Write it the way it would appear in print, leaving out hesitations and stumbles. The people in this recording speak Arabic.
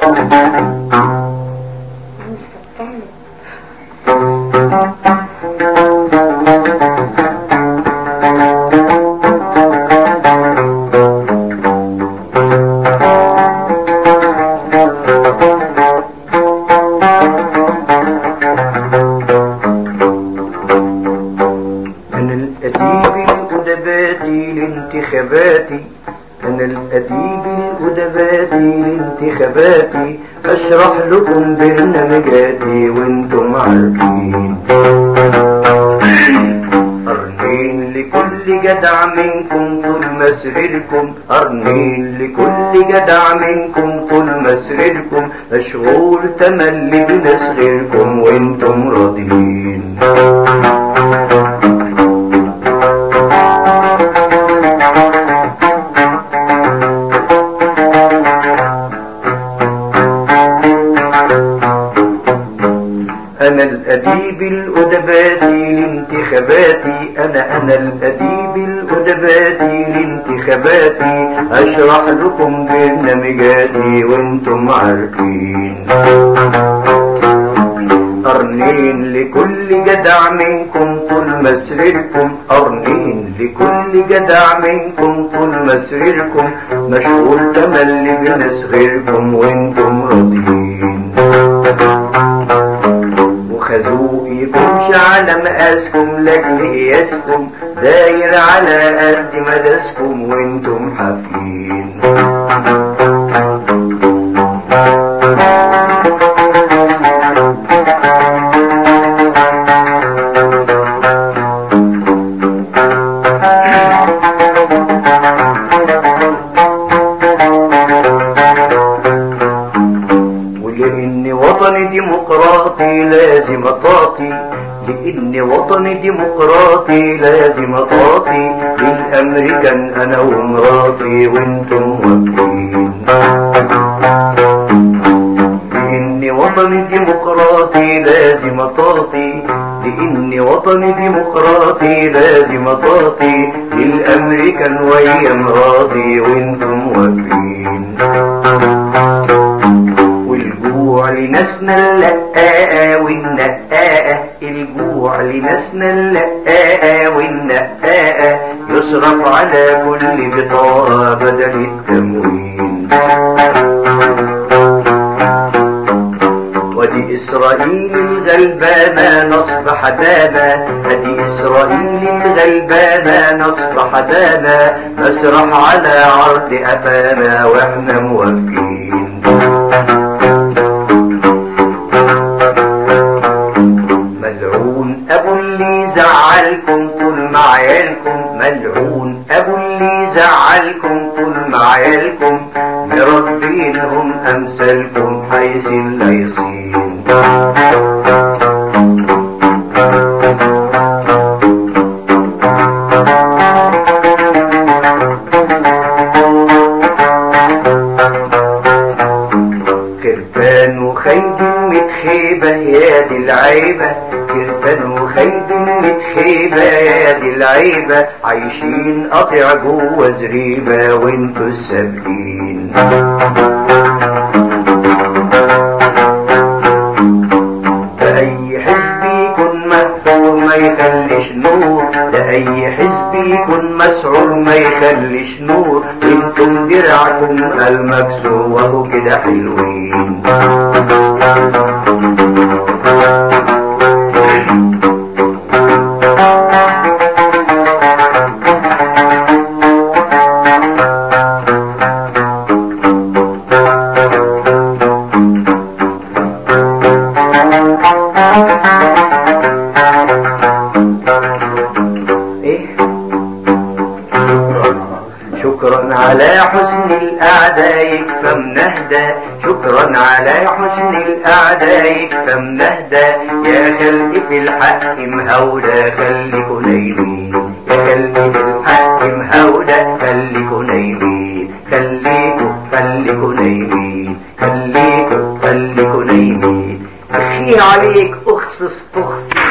أنا الأديب الأدباتي لانتخاباتي أشرح لكم برنامجاتي وانتم عارفين. قرنين لكل جدع منكم طول مسيركم، قرنين لكل جدع منكم طول مسيركم، مشغول تملي بناس غيركم وانتم راضيين. أنا الأديب الأدباتي لانتخاباتي، أنا الأديب الأدباتي لانتخاباتي، أشرح لكم برنامجاتي وانتم عارفين. قرنين لكل جدع منكم طول مسيركم، قرنين لكل جدع منكم طول مسيركم، مشغول تملي بناس غيركم وانتم راضيين. خازوق يكونش على مقاسكم لاجل قياسكم، داير على قد مداسكم وانتم حافين. ولأن وطني ديمقراطي لازم اطاطي، لأن وطني ديمقراطي لازم اطاطي، للأمريكان أنا ومراتي وانتم واكلين. لأن وطني ديمقراطي لازم اطاطي، لأن وطني ديمقراطي لازم اطاطي، للأمريكان ويا مراتي وانتم واكلين. الجوع لناسنا اللقاقة والنقاقة، الجوع لناسنا اللقاقة والنقاقة، يصرف على كل بطاقة بدل التموين. ودي إسرائيل الغلبانة نصب حدانا، ودي إسرائيل الغلبانة نصب حدانا، مسرح على عرض أبانا واحنا موافقين. ملعون أبو اللي زعلكم طول ما عيالكم، ملعون أبو اللي زعلكم طول ما عيالكم، مربينهم أمثالكم حيث الليصين. كرفان وخيد متخيبة يا دي العيبة، كرفان وخيد متخيبة يا دي العيبة، عايشين قطع جوا زريبة وانتوا السابقين. لأي حزب يكون مهفور ما يخليش نور، لأي حزب يكون مسعور ما يخليش نور، انتم درعكم المكسور وهو كده حلوين. شكرا على حسن الأعداء يكفى منهدى، شكرا على حسن الأعداء يكفى منهدى، يا خلقي في الحق مهودة خليكوا نايمين، يا خلقي في الحق مهودة خليكوا نايمين، خليكوا نايمين، خليكوا نايمين. أخي عليك أخصص تخصص